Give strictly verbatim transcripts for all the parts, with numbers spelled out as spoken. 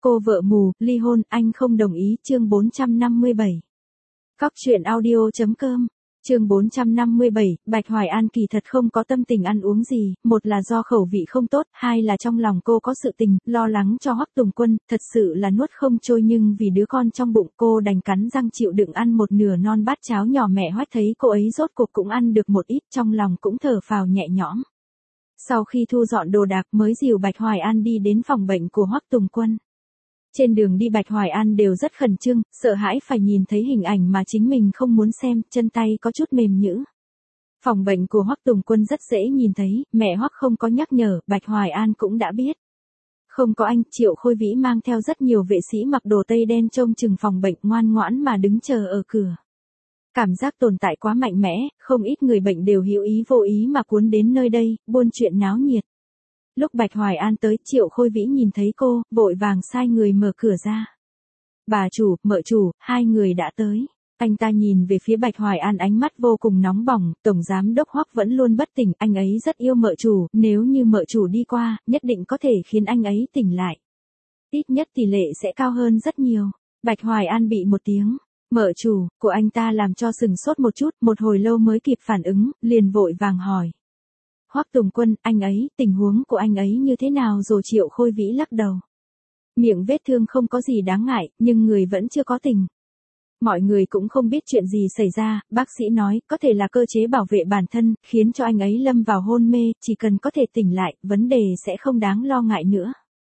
Cô vợ mù, ly hôn, anh không đồng ý, chương bốn trăm năm mươi bảy. Cóc truyện audio chấm com. Chương bốn trăm năm mươi bảy, Bạch Hoài An kỳ thật không có tâm tình ăn uống gì, một là do khẩu vị không tốt, hai là trong lòng cô có sự tình, lo lắng cho Hoắc Tùng Quân, thật sự là nuốt không trôi nhưng vì đứa con trong bụng cô đành cắn răng chịu đựng ăn một nửa non bát cháo nhỏ. Mẹ Hoắc thấy cô ấy rốt cuộc cũng ăn được một ít, trong lòng cũng thở phào nhẹ nhõm. Sau khi thu dọn đồ đạc mới dìu Bạch Hoài An đi đến phòng bệnh của Hoắc Tùng Quân. Trên đường đi Bạch Hoài An đều rất khẩn trương, sợ hãi phải nhìn thấy hình ảnh mà chính mình không muốn xem, chân tay có chút mềm nhũn. Phòng bệnh của Hoắc Tùng Quân rất dễ nhìn thấy, mẹ Hoắc không có nhắc nhở, Bạch Hoài An cũng đã biết. Không có anh, Triệu Khôi Vĩ mang theo rất nhiều vệ sĩ mặc đồ tây đen trông chừng phòng bệnh, ngoan ngoãn mà đứng chờ ở cửa. Cảm giác tồn tại quá mạnh mẽ, không ít người bệnh đều hữu ý vô ý mà cuốn đến nơi đây, buôn chuyện náo nhiệt. Lúc Bạch Hoài An tới, Triệu Khôi Vĩ nhìn thấy cô, vội vàng sai người mở cửa ra. Bà chủ, mợ chủ, hai người đã tới. Anh ta nhìn về phía Bạch Hoài An ánh mắt vô cùng nóng bỏng, Tổng Giám Đốc Hoắc vẫn luôn bất tỉnh, anh ấy rất yêu mợ chủ, nếu như mợ chủ đi qua, nhất định có thể khiến anh ấy tỉnh lại. Ít nhất tỷ lệ sẽ cao hơn rất nhiều. Bạch Hoài An bị một tiếng, mợ chủ, của anh ta làm cho sừng sốt một chút, một hồi lâu mới kịp phản ứng, liền vội vàng hỏi. Hoắc Tùng Quân, anh ấy, tình huống của anh ấy như thế nào rồi? Triệu Khôi Vĩ lắc đầu. Miệng vết thương không có gì đáng ngại, nhưng người vẫn chưa có tình. Mọi người cũng không biết chuyện gì xảy ra, bác sĩ nói, có thể là cơ chế bảo vệ bản thân, khiến cho anh ấy lâm vào hôn mê, chỉ cần có thể tỉnh lại, vấn đề sẽ không đáng lo ngại nữa.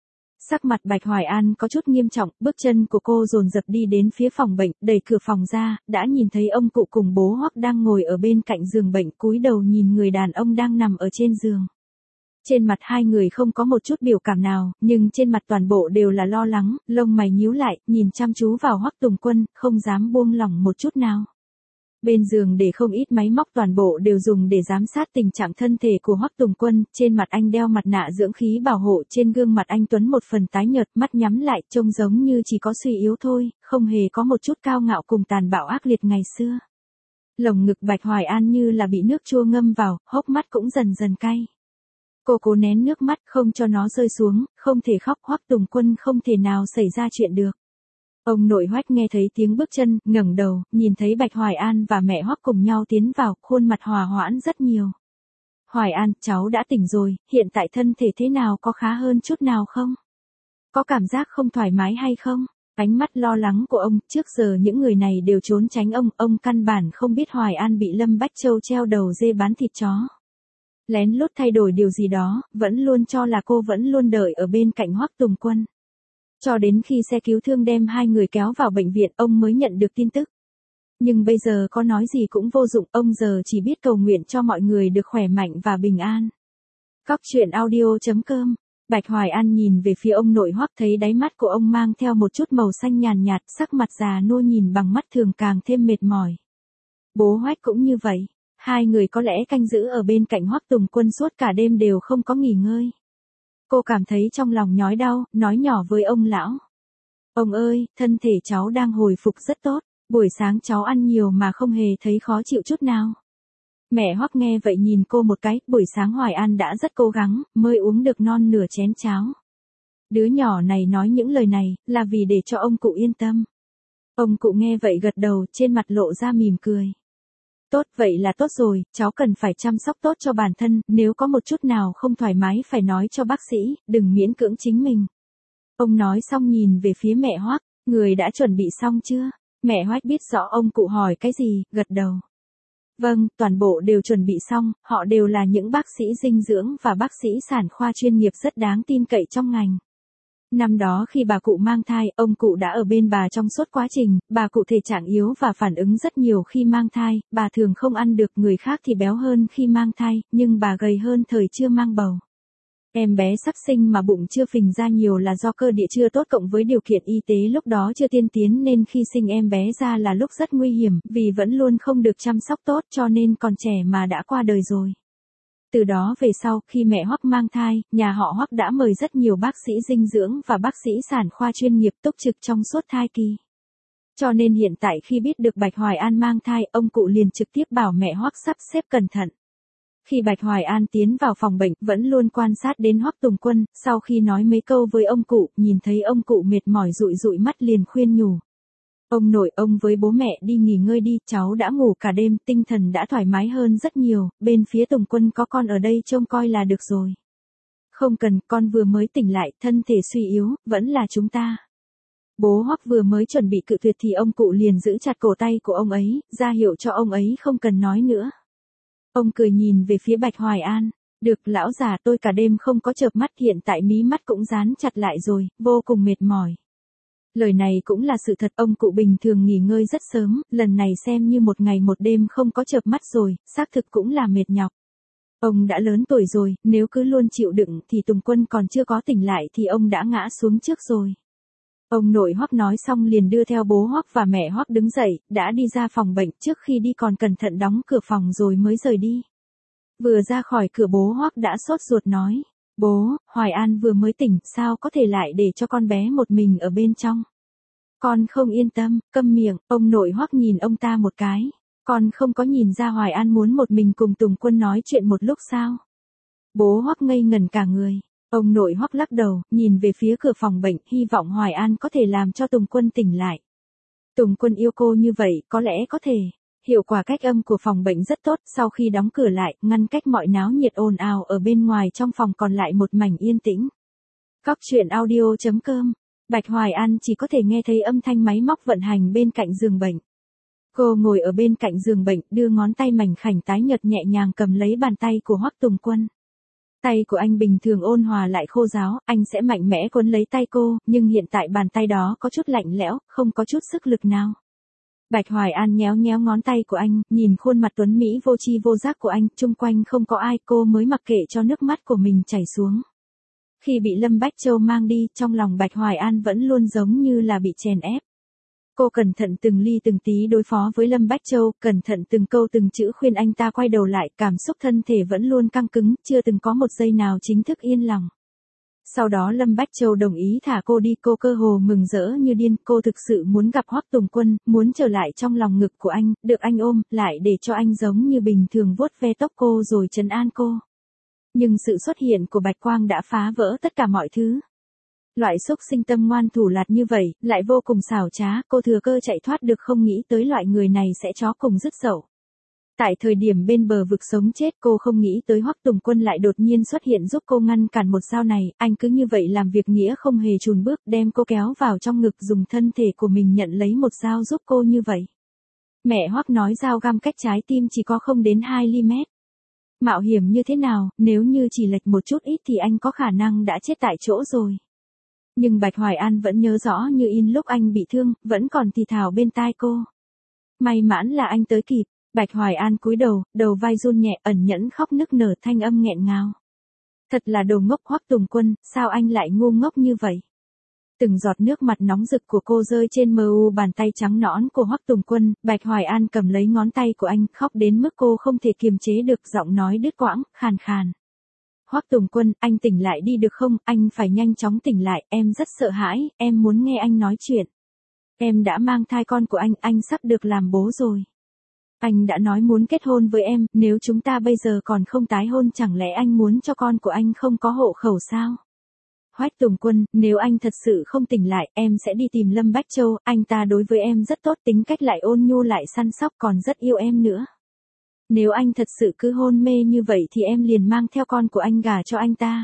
Sắc mặt Bạch Hoài An có chút nghiêm trọng, bước chân của cô dồn dập đi đến phía phòng bệnh, đẩy cửa phòng ra, đã nhìn thấy ông cụ cùng bố Hoắc đang ngồi ở bên cạnh giường bệnh, cúi đầu nhìn người đàn ông đang nằm ở trên giường. Trên mặt hai người không có một chút biểu cảm nào, nhưng trên mặt toàn bộ đều là lo lắng, lông mày nhíu lại, nhìn chăm chú vào Hoắc Tùng Quân, không dám buông lỏng một chút nào. Bên giường để không ít máy móc, toàn bộ đều dùng để giám sát tình trạng thân thể của Hoắc Tùng Quân, trên mặt anh đeo mặt nạ dưỡng khí bảo hộ, trên gương mặt anh tuấn một phần tái nhợt, mắt nhắm lại, trông giống như chỉ có suy yếu thôi, không hề có một chút cao ngạo cùng tàn bạo ác liệt ngày xưa. Lồng ngực Bạch Hoài An như là bị nước chua ngâm vào, hốc mắt cũng dần dần cay. Cô cố nén nước mắt không cho nó rơi xuống, không thể khóc, Hoắc Tùng Quân không thể nào xảy ra chuyện được. Ông nội Hoắc nghe thấy tiếng bước chân, ngẩng đầu, nhìn thấy Bạch Hoài An và mẹ Hoắc cùng nhau tiến vào, khuôn mặt hòa hoãn rất nhiều. Hoài An, cháu đã tỉnh rồi, hiện tại thân thể thế nào, có khá hơn chút nào không? Có cảm giác không thoải mái hay không? Ánh mắt lo lắng của ông, trước giờ những người này đều trốn tránh ông, ông căn bản không biết Hoài An bị Lâm Bách Châu treo đầu dê bán thịt chó. Lén lút thay đổi điều gì đó, vẫn luôn cho là cô vẫn luôn đợi ở bên cạnh Hoắc Tùng Quân. Cho đến khi xe cứu thương đem hai người kéo vào bệnh viện, ông mới nhận được tin tức. Nhưng bây giờ có nói gì cũng vô dụng, ông giờ chỉ biết cầu nguyện cho mọi người được khỏe mạnh và bình an. Cóc truyện audio chấm com. Bạch Hoài An nhìn về phía ông nội Hoắc, thấy đáy mắt của ông mang theo một chút màu xanh nhàn nhạt, sắc mặt già nua nhìn bằng mắt thường càng thêm mệt mỏi. Bố Hoắc cũng như vậy. Hai người có lẽ canh giữ ở bên cạnh Hoắc Tùng Quân suốt cả đêm đều không có nghỉ ngơi. Cô cảm thấy trong lòng nhói đau, nói nhỏ với ông lão. Ông ơi, thân thể cháu đang hồi phục rất tốt, buổi sáng cháu ăn nhiều mà không hề thấy khó chịu chút nào. Mẹ Hoắc nghe vậy nhìn cô một cái, buổi sáng Hoài An đã rất cố gắng, mới uống được non nửa chén cháo. Đứa nhỏ này nói những lời này, là vì để cho ông cụ yên tâm. Ông cụ nghe vậy gật đầu, trên mặt lộ ra mỉm cười. Tốt, vậy là tốt rồi, cháu cần phải chăm sóc tốt cho bản thân, nếu có một chút nào không thoải mái phải nói cho bác sĩ, đừng miễn cưỡng chính mình. Ông nói xong nhìn về phía mẹ Hoắc, người đã chuẩn bị xong chưa? Mẹ Hoắc biết rõ ông cụ hỏi cái gì, gật đầu. Vâng, toàn bộ đều chuẩn bị xong, họ đều là những bác sĩ dinh dưỡng và bác sĩ sản khoa chuyên nghiệp rất đáng tin cậy trong ngành. Năm đó khi bà cụ mang thai, ông cụ đã ở bên bà trong suốt quá trình, bà cụ thể trạng yếu và phản ứng rất nhiều khi mang thai, bà thường không ăn được, người khác thì béo hơn khi mang thai, nhưng bà gầy hơn thời chưa mang bầu. Em bé sắp sinh mà bụng chưa phình ra nhiều là do cơ địa chưa tốt cộng với điều kiện y tế lúc đó chưa tiên tiến nên khi sinh em bé ra là lúc rất nguy hiểm, vì vẫn luôn không được chăm sóc tốt cho nên còn trẻ mà đã qua đời rồi. Từ đó về sau, khi mẹ Hoắc mang thai, nhà họ Hoắc đã mời rất nhiều bác sĩ dinh dưỡng và bác sĩ sản khoa chuyên nghiệp túc trực trong suốt thai kỳ. Cho nên hiện tại khi biết được Bạch Hoài An mang thai, ông cụ liền trực tiếp bảo mẹ Hoắc sắp xếp cẩn thận. Khi Bạch Hoài An tiến vào phòng bệnh, vẫn luôn quan sát đến Hoắc Tùng Quân, sau khi nói mấy câu với ông cụ, nhìn thấy ông cụ mệt mỏi dụi dụi mắt liền khuyên nhủ. Ông nội, ông với bố mẹ đi nghỉ ngơi đi, cháu đã ngủ cả đêm, tinh thần đã thoải mái hơn rất nhiều, bên phía Tùng Quân có con ở đây trông coi là được rồi. Không cần, con vừa mới tỉnh lại, thân thể suy yếu, vẫn là chúng ta. Bố Hoắc vừa mới chuẩn bị cự tuyệt thì ông cụ liền giữ chặt cổ tay của ông ấy, ra hiệu cho ông ấy không cần nói nữa. Ông cười nhìn về phía Bạch Hoài An. Được, lão già, tôi cả đêm không có chợp mắt, hiện tại mí mắt cũng dán chặt lại rồi, vô cùng mệt mỏi. Lời này cũng là sự thật, ông cụ bình thường nghỉ ngơi rất sớm, lần này xem như một ngày một đêm không có chợp mắt rồi, xác thực cũng là mệt nhọc. Ông đã lớn tuổi rồi, nếu cứ luôn chịu đựng thì Tùng Quân còn chưa có tỉnh lại thì ông đã ngã xuống trước rồi. Ông nội Hoắc nói xong liền đưa theo bố Hoắc và mẹ Hoắc đứng dậy, đã đi ra phòng bệnh, trước khi đi còn cẩn thận đóng cửa phòng rồi mới rời đi. Vừa ra khỏi cửa bố Hoắc đã sốt ruột nói, bố, Hoài An vừa mới tỉnh, sao có thể lại để cho con bé một mình ở bên trong. Con không yên tâm, câm miệng, ông nội Hoắc nhìn ông ta một cái, con không có nhìn ra Hoài An muốn một mình cùng Tùng Quân nói chuyện một lúc sao. Bố Hoắc ngây ngẩn cả người. Ông nội Hoắc lắc đầu, nhìn về phía cửa phòng bệnh, hy vọng Hoài An có thể làm cho Tùng Quân tỉnh lại. Tùng Quân yêu cô như vậy, có lẽ có thể. Hiệu quả cách âm của phòng bệnh rất tốt, sau khi đóng cửa lại, ngăn cách mọi náo nhiệt ồn ào ở bên ngoài, trong phòng còn lại một mảnh yên tĩnh. Cóc truyện audio chấm com. Bạch Hoài An chỉ có thể nghe thấy âm thanh máy móc vận hành bên cạnh giường bệnh. Cô ngồi ở bên cạnh giường bệnh, đưa ngón tay mảnh khảnh tái nhợt nhẹ nhàng cầm lấy bàn tay của Hoắc Tùng Quân. Tay của anh bình thường ôn hòa lại khô ráo, anh sẽ mạnh mẽ cuốn lấy tay cô, nhưng hiện tại bàn tay đó có chút lạnh lẽo, không có chút sức lực nào. Bạch Hoài An nhéo nhéo ngón tay của anh, nhìn khuôn mặt tuấn mỹ vô tri vô giác của anh, chung quanh không có ai, cô mới mặc kệ cho nước mắt của mình chảy xuống. Khi bị Lâm Bách Châu mang đi, trong lòng Bạch Hoài An vẫn luôn giống như là bị chèn ép. Cô cẩn thận từng ly từng tí đối phó với Lâm Bách Châu, cẩn thận từng câu từng chữ khuyên anh ta quay đầu lại, cảm xúc thân thể vẫn luôn căng cứng, chưa từng có một giây nào chính thức yên lòng. Sau đó Lâm Bách Châu đồng ý thả cô đi, cô cơ hồ mừng rỡ như điên, cô thực sự muốn gặp Hoắc Tùng Quân, muốn trở lại trong lòng ngực của anh, được anh ôm, lại để cho anh giống như bình thường vuốt ve tóc cô rồi trấn an cô. Nhưng sự xuất hiện của Bạch Quang đã phá vỡ tất cả mọi thứ. Loại xúc sinh tâm ngoan thủ lạt như vậy, lại vô cùng xảo trá, cô thừa cơ chạy thoát được, không nghĩ tới loại người này sẽ chó cùng dứt dậu. Tại thời điểm bên bờ vực sống chết, cô không nghĩ tới Hoắc Tùng Quân lại đột nhiên xuất hiện giúp cô ngăn cản một dao này, anh cứ như vậy làm việc nghĩa không hề chùn bước, đem cô kéo vào trong ngực, dùng thân thể của mình nhận lấy một dao giúp cô như vậy. Mẹ Hoắc nói dao găm cách trái tim chỉ có không đến hai mi-li-mét. Mạo hiểm như thế nào, nếu như chỉ lệch một chút ít thì anh có khả năng đã chết tại chỗ rồi. Nhưng Bạch Hoài An vẫn nhớ rõ như in lúc anh bị thương, vẫn còn thì thào bên tai cô. May mắn là anh tới kịp. Bạch Hoài An cúi đầu, đầu vai run nhẹ, ẩn nhẫn khóc nức nở, thanh âm nghẹn ngào. Thật là đồ ngốc Hoắc Tùng Quân, sao anh lại ngu ngốc như vậy? Từng giọt nước mặt nóng rực của cô rơi trên mờ u bàn tay trắng nõn của Hoắc Tùng Quân, Bạch Hoài An cầm lấy ngón tay của anh, khóc đến mức cô không thể kiềm chế được, giọng nói đứt quãng, khàn khàn. Hoắc Tùng Quân, anh tỉnh lại đi được không, anh phải nhanh chóng tỉnh lại, em rất sợ hãi, em muốn nghe anh nói chuyện. Em đã mang thai con của anh, anh sắp được làm bố rồi. Anh đã nói muốn kết hôn với em, nếu chúng ta bây giờ còn không tái hôn chẳng lẽ anh muốn cho con của anh không có hộ khẩu sao? Hoắc Tùng Quân, nếu anh thật sự không tỉnh lại, em sẽ đi tìm Lâm Bách Châu, anh ta đối với em rất tốt, tính cách lại ôn nhu lại săn sóc, còn rất yêu em nữa. Nếu anh thật sự cứ hôn mê như vậy thì em liền mang theo con của anh gả cho anh ta.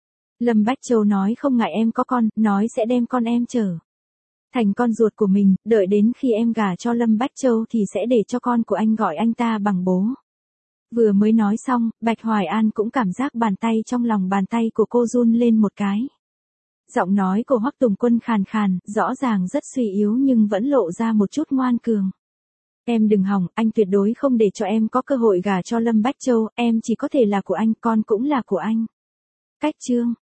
Lâm Bách Châu nói không ngại em có con, nói sẽ đem con em trở thành con ruột của mình, đợi đến khi em gả cho Lâm Bách Châu thì sẽ để cho con của anh gọi anh ta bằng bố. Vừa mới nói xong, Bạch Hoài An cũng cảm giác bàn tay trong lòng bàn tay của cô run lên một cái. Giọng nói của Hoắc Tùng Quân khàn khàn, rõ ràng rất suy yếu nhưng vẫn lộ ra một chút ngoan cường. Em đừng hòng, anh tuyệt đối không để cho em có cơ hội gả cho Lâm Bách Châu, em chỉ có thể là của anh, con cũng là của anh. Cách chương